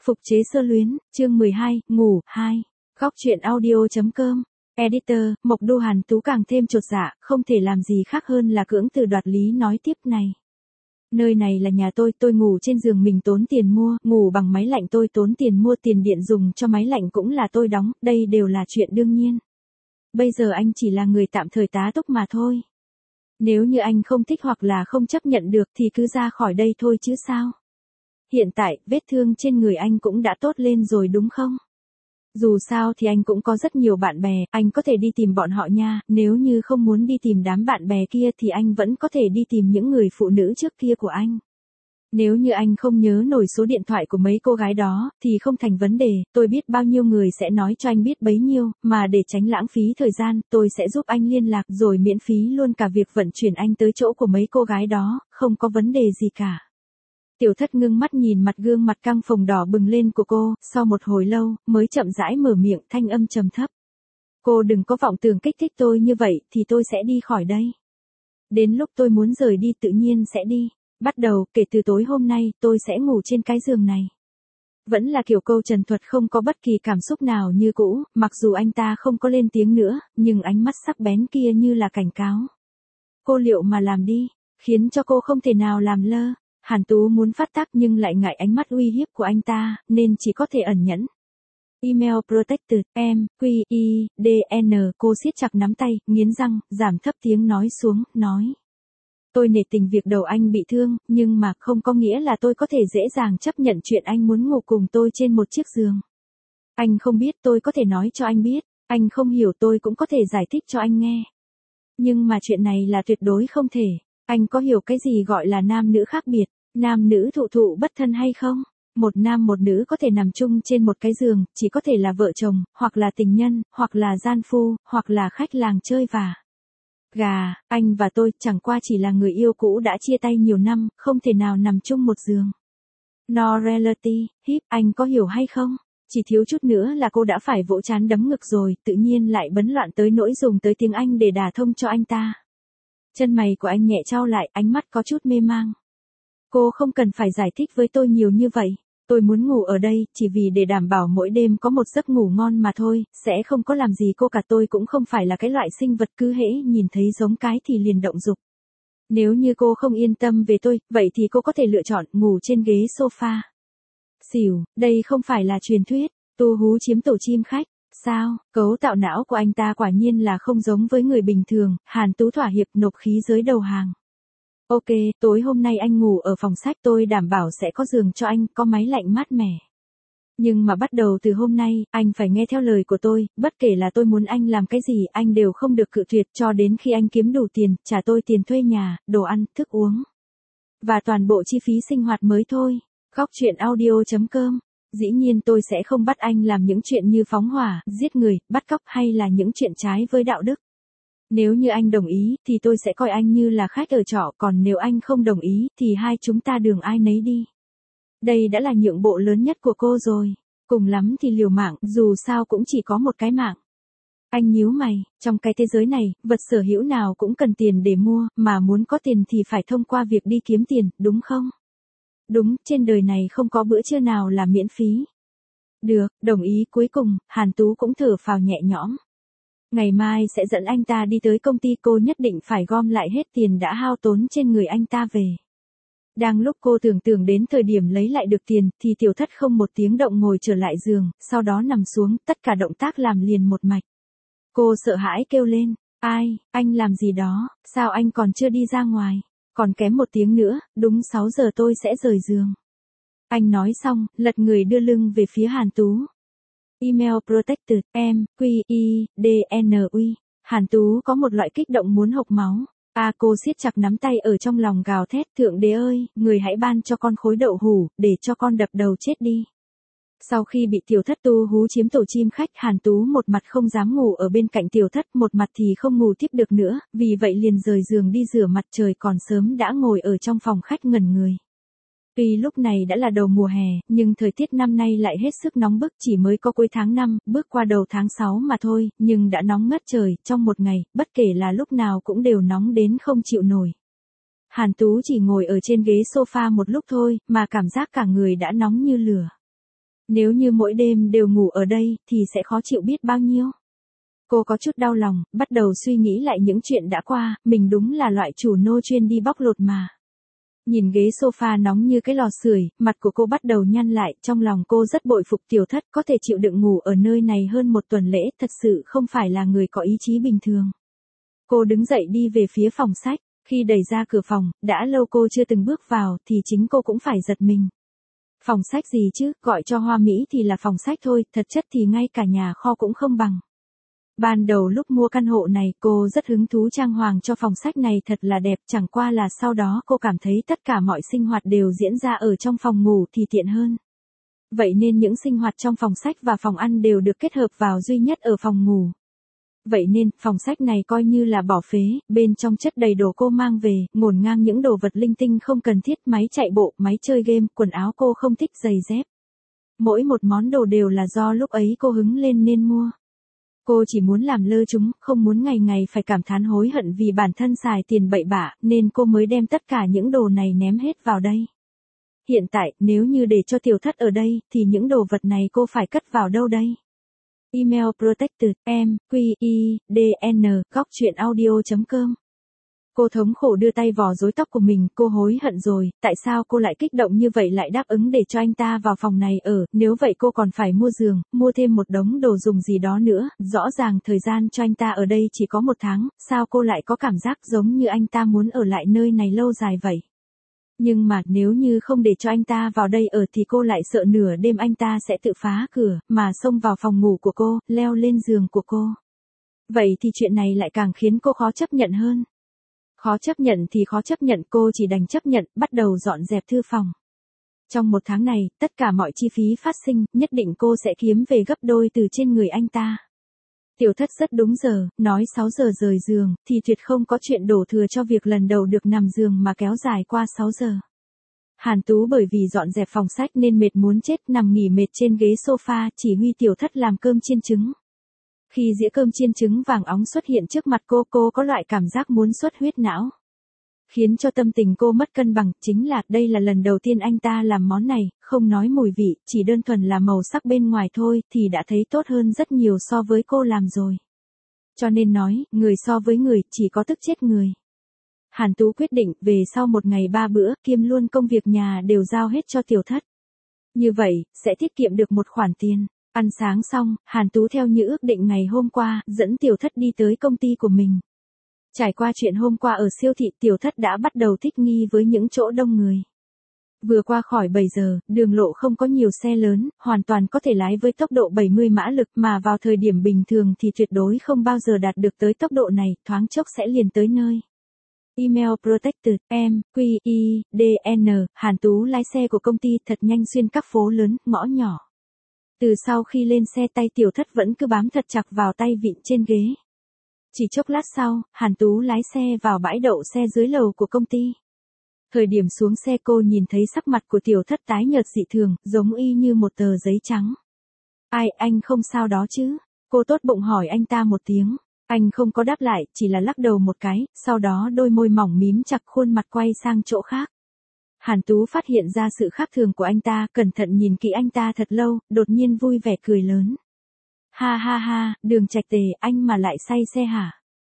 Phục chế sơ luyến, chương 12, ngủ, 2. Góc truyện audio.com. Editor, Mộc Đô Hàn Tú càng thêm chột dạ, không thể làm gì khác hơn là cưỡng từ đoạt lý nói tiếp này. Nơi này là nhà tôi ngủ trên giường mình tốn tiền mua, ngủ bằng máy lạnh tôi tốn tiền mua, tiền điện dùng cho máy lạnh cũng là tôi đóng, đây đều là chuyện đương nhiên. Bây giờ anh chỉ là người tạm thời tá túc mà thôi. Nếu như anh không thích hoặc là không chấp nhận được thì cứ ra khỏi đây thôi chứ sao. Hiện tại, vết thương trên người anh cũng đã tốt lên rồi đúng không? Dù sao thì anh cũng có rất nhiều bạn bè, anh có thể đi tìm bọn họ nha, nếu như không muốn đi tìm đám bạn bè kia thì anh vẫn có thể đi tìm những người phụ nữ trước kia của anh. Nếu như anh không nhớ nổi số điện thoại của mấy cô gái đó, thì không thành vấn đề, tôi biết bao nhiêu người sẽ nói cho anh biết bấy nhiêu, mà để tránh lãng phí thời gian, tôi sẽ giúp anh liên lạc rồi miễn phí luôn cả việc vận chuyển anh tới chỗ của mấy cô gái đó, không có vấn đề gì cả. Tiểu Thất ngưng mắt nhìn mặt gương mặt căng phồng đỏ bừng lên của cô, sau một hồi lâu, mới chậm rãi mở miệng thanh âm trầm thấp. Cô đừng có vọng tưởng kích thích tôi như vậy, thì tôi sẽ đi khỏi đây. Đến lúc tôi muốn rời đi tự nhiên sẽ đi. Bắt đầu, kể từ tối hôm nay, tôi sẽ ngủ trên cái giường này. Vẫn là kiểu câu trần thuật không có bất kỳ cảm xúc nào như cũ, mặc dù anh ta không có lên tiếng nữa, nhưng ánh mắt sắc bén kia như là cảnh cáo. Cô liệu mà làm đi, khiến cho cô không thể nào làm lơ. Hàn Tú muốn phát tác nhưng lại ngại ánh mắt uy hiếp của anh ta, nên chỉ có thể ẩn nhẫn. Email protected, QIDN, cô siết chặt nắm tay, nghiến răng, giảm thấp tiếng nói xuống, nói. Tôi nể tình việc đầu anh bị thương, nhưng mà không có nghĩa là tôi có thể dễ dàng chấp nhận chuyện anh muốn ngủ cùng tôi trên một chiếc giường. Anh không biết tôi có thể nói cho anh biết, anh không hiểu tôi cũng có thể giải thích cho anh nghe. Nhưng mà chuyện này là tuyệt đối không thể. Anh có hiểu cái gì gọi là nam nữ khác biệt, nam nữ thụ thụ bất thân hay không? Một nam một nữ có thể nằm chung trên một cái giường, chỉ có thể là vợ chồng, hoặc là tình nhân, hoặc là gian phu, hoặc là khách làng chơi và gà, anh và tôi chẳng qua chỉ là người yêu cũ đã chia tay nhiều năm, không thể nào nằm chung một giường. No reality, hip, anh có hiểu hay không? Chỉ thiếu chút nữa là cô đã phải vỗ trán đấm ngực rồi, tự nhiên lại bấn loạn tới nỗi dùng tới tiếng Anh để đả thông cho anh ta. Chân mày của anh nhẹ chau lại, ánh mắt có chút mê mang. Cô không cần phải giải thích với tôi nhiều như vậy. Tôi muốn ngủ ở đây, chỉ vì để đảm bảo mỗi đêm có một giấc ngủ ngon mà thôi, sẽ không có làm gì cô cả. Tôi cũng không phải là cái loại sinh vật cứ hễ nhìn thấy giống cái thì liền động dục. Nếu như cô không yên tâm về tôi, vậy thì cô có thể lựa chọn ngủ trên ghế sofa. Xỉu, đây không phải là truyền thuyết, tu hú chiếm tổ chim khách. Sao, cấu tạo não của anh ta quả nhiên là không giống với người bình thường, Hàn Tú thỏa hiệp nộp khí giới đầu hàng. Ok, tối hôm nay anh ngủ ở phòng sách, tôi đảm bảo sẽ có giường cho anh, có máy lạnh mát mẻ. Nhưng mà bắt đầu từ hôm nay, anh phải nghe theo lời của tôi, bất kể là tôi muốn anh làm cái gì, anh đều không được cự tuyệt cho đến khi anh kiếm đủ tiền, trả tôi tiền thuê nhà, đồ ăn, thức uống. Và toàn bộ chi phí sinh hoạt mới thôi. Góc truyện audio.com. Dĩ nhiên tôi sẽ không bắt anh làm những chuyện như phóng hỏa, giết người, bắt cóc hay là những chuyện trái với đạo đức. Nếu như anh đồng ý, thì tôi sẽ coi anh như là khách ở trọ, còn nếu anh không đồng ý, thì hai chúng ta đường ai nấy đi. Đây đã là nhượng bộ lớn nhất của cô rồi. Cùng lắm thì liều mạng, dù sao cũng chỉ có một cái mạng. Anh nhíu mày, trong cái thế giới này, vật sở hữu nào cũng cần tiền để mua, mà muốn có tiền thì phải thông qua việc đi kiếm tiền, đúng không? Đúng, trên đời này không có bữa trưa nào là miễn phí. Được, đồng ý. Cuối cùng, Hàn Tú cũng thở phào nhẹ nhõm. Ngày mai sẽ dẫn anh ta đi tới công ty, cô nhất định phải gom lại hết tiền đã hao tốn trên người anh ta về. Đang lúc cô tưởng tượng đến thời điểm lấy lại được tiền, thì Tiểu Thất không một tiếng động ngồi trở lại giường, sau đó nằm xuống, tất cả động tác làm liền một mạch. Cô sợ hãi kêu lên, ai, anh làm gì đó, sao anh còn chưa đi ra ngoài? Còn kém một tiếng nữa, đúng 6 giờ tôi sẽ rời giường. Anh nói xong, lật người đưa lưng về phía Hàn Tú. Email protected, QIDN. Hàn Tú có một loại kích động muốn hộc máu. Cô siết chặt nắm tay ở trong lòng gào thét, Thượng Đế ơi, người hãy ban cho con khối đậu hủ, để cho con đập đầu chết đi. Sau khi bị Tiểu Thất tu hú chiếm tổ chim khách, Hàn Tú một mặt không dám ngủ ở bên cạnh Tiểu Thất, một mặt thì không ngủ tiếp được nữa, vì vậy liền rời giường đi rửa mặt, trời còn sớm đã ngồi ở trong phòng khách ngẩn người. Tuy lúc này đã là đầu mùa hè, nhưng thời tiết năm nay lại hết sức nóng bức, chỉ mới có cuối tháng 5, bước qua đầu tháng 6 mà thôi, nhưng đã nóng ngất trời, trong một ngày, bất kể là lúc nào cũng đều nóng đến không chịu nổi. Hàn Tú chỉ ngồi ở trên ghế sofa một lúc thôi, mà cảm giác cả người đã nóng như lửa. Nếu như mỗi đêm đều ngủ ở đây thì sẽ khó chịu biết bao nhiêu. Cô có chút đau lòng, bắt đầu suy nghĩ lại những chuyện đã qua, mình đúng là loại chủ nô chuyên đi bóc lột mà. Nhìn ghế sofa nóng như cái lò sưởi, mặt của cô bắt đầu nhăn lại, trong lòng cô rất bội phục Tiểu Thất có thể chịu đựng ngủ ở nơi này hơn một tuần lễ, thật sự không phải là người có ý chí bình thường. Cô đứng dậy đi về phía phòng sách, khi đẩy ra cửa phòng, đã lâu cô chưa từng bước vào thì chính cô cũng phải giật mình. Phòng sách gì chứ, gọi cho hoa mỹ thì là phòng sách thôi, thật chất thì ngay cả nhà kho cũng không bằng. Ban đầu lúc mua căn hộ này cô rất hứng thú trang hoàng cho phòng sách này thật là đẹp, chẳng qua là sau đó cô cảm thấy tất cả mọi sinh hoạt đều diễn ra ở trong phòng ngủ thì tiện hơn. Vậy nên những sinh hoạt trong phòng sách và phòng ăn đều được kết hợp vào duy nhất ở phòng ngủ. Vậy nên, phòng sách này coi như là bỏ phế, bên trong chất đầy đồ cô mang về, ngổn ngang những đồ vật linh tinh không cần thiết, máy chạy bộ, máy chơi game, quần áo cô không thích, giày dép. Mỗi một món đồ đều là do lúc ấy cô hứng lên nên mua. Cô chỉ muốn làm lơ chúng, không muốn ngày ngày phải cảm thán hối hận vì bản thân xài tiền bậy bạ, nên cô mới đem tất cả những đồ này ném hết vào đây. Hiện tại, nếu như để cho Tiểu Thất ở đây, thì những đồ vật này cô phải cất vào đâu đây? Email protected@góc chuyện audio.com. Cô thống khổ đưa tay vò rối tóc của mình, cô hối hận rồi, tại sao cô lại kích động như vậy lại đáp ứng để cho anh ta vào phòng này ở, nếu vậy cô còn phải mua giường, mua thêm một đống đồ dùng gì đó nữa, rõ ràng thời gian cho anh ta ở đây chỉ có 1 tháng, sao cô lại có cảm giác giống như anh ta muốn ở lại nơi này lâu dài vậy? Nhưng mà nếu như không để cho anh ta vào đây ở thì cô lại sợ nửa đêm anh ta sẽ tự phá cửa, mà xông vào phòng ngủ của cô, leo lên giường của cô. Vậy thì chuyện này lại càng khiến cô khó chấp nhận hơn. Khó chấp nhận thì khó chấp nhận, cô chỉ đành chấp nhận, bắt đầu dọn dẹp thư phòng. Trong 1 tháng này, tất cả mọi chi phí phát sinh, nhất định cô sẽ kiếm về gấp đôi từ trên người anh ta. Tiểu Thất rất đúng giờ, nói 6 giờ rời giường, thì tuyệt không có chuyện đổ thừa cho việc lần đầu được nằm giường mà kéo dài qua 6 giờ. Hàn Tú bởi vì dọn dẹp phòng sách nên mệt muốn chết, nằm nghỉ mệt trên ghế sofa, chỉ huy Tiểu Thất làm cơm chiên trứng. Khi dĩa cơm chiên trứng vàng óng xuất hiện trước mặt cô có loại cảm giác muốn xuất huyết não. Khiến cho tâm tình cô mất cân bằng, chính là đây là lần đầu tiên anh ta làm món này, không nói mùi vị, chỉ đơn thuần là màu sắc bên ngoài thôi thì đã thấy tốt hơn rất nhiều so với cô làm rồi. Cho nên nói, người so với người, chỉ có tức chết người. Hàn Tú quyết định, về sau 1 ngày 3 bữa, kiêm luôn công việc nhà đều giao hết cho Tiểu Thất. Như vậy, sẽ tiết kiệm được một khoản tiền. Ăn sáng xong, Hàn Tú theo như ước định ngày hôm qua, dẫn Tiểu Thất đi tới công ty của mình. Trải qua chuyện hôm qua ở siêu thị, Tiểu Thất đã bắt đầu thích nghi với những chỗ đông người. Vừa qua khỏi 7 giờ, đường lộ không có nhiều xe lớn, hoàn toàn có thể lái với tốc độ 70 mã lực mà vào thời điểm bình thường thì tuyệt đối không bao giờ đạt được tới tốc độ này, thoáng chốc sẽ liền tới nơi. Email protected@góc.chuyện audio.com. Hàn Tú lái xe của công ty thật nhanh xuyên các phố lớn, ngõ nhỏ. Từ sau khi lên xe tay Tiểu Thất vẫn cứ bám thật chặt vào tay vịn trên ghế. Chỉ chốc lát sau, Hàn Tú lái xe vào bãi đậu xe dưới lầu của công ty. Thời điểm xuống xe cô nhìn thấy sắc mặt của Tiểu Thất tái nhợt dị thường, giống y như một tờ giấy trắng. Ai, anh không sao đó chứ? Cô tốt bụng hỏi anh ta một tiếng. Anh không có đáp lại, chỉ là lắc đầu một cái, sau đó đôi môi mỏng mím chặt, khuôn mặt quay sang chỗ khác. Hàn Tú phát hiện ra sự khác thường của anh ta, cẩn thận nhìn kỹ anh ta thật lâu, đột nhiên vui vẻ cười lớn. Ha ha ha, Đường Trạch Tề, anh mà lại say xe hả?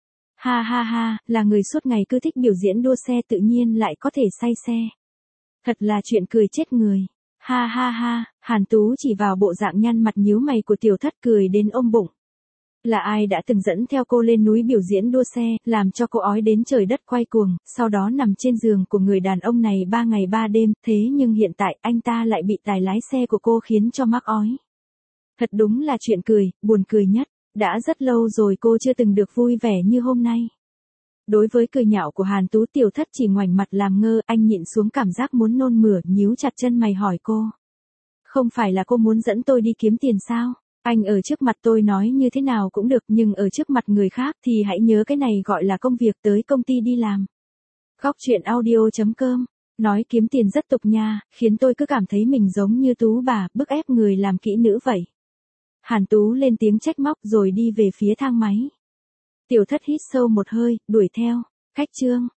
Ha ha ha, là người suốt ngày cứ thích biểu diễn đua xe tự nhiên lại có thể say xe. Thật là chuyện cười chết người. Ha ha ha, Hàn Tú chỉ vào bộ dạng nhăn mặt nhíu mày của Tiểu Thất cười đến ôm bụng. Là ai đã từng dẫn theo cô lên núi biểu diễn đua xe, làm cho cô ói đến trời đất quay cuồng, sau đó nằm trên giường của người đàn ông này 3 ngày 3 đêm, thế nhưng hiện tại anh ta lại bị tài lái xe của cô khiến cho mắc ói. Thật đúng là chuyện cười, buồn cười nhất, đã rất lâu rồi cô chưa từng được vui vẻ như hôm nay. Đối với cười nhạo của Hàn Tú, Tiểu Thất chỉ ngoảnh mặt làm ngơ, anh nhịn xuống cảm giác muốn nôn mửa, nhíu chặt chân mày hỏi cô. Không phải là cô muốn dẫn tôi đi kiếm tiền sao? Anh ở trước mặt tôi nói như thế nào cũng được, nhưng ở trước mặt người khác thì hãy nhớ cái này gọi là công việc, tới công ty đi làm. Góc chuyện audio.com. Nói kiếm tiền rất tục nha, khiến tôi cứ cảm thấy mình giống như Tú bà, bức ép người làm kỹ nữ vậy. Hàn Tú lên tiếng trách móc rồi đi về phía thang máy. Tiểu Thất hít sâu một hơi, đuổi theo. Khách trương.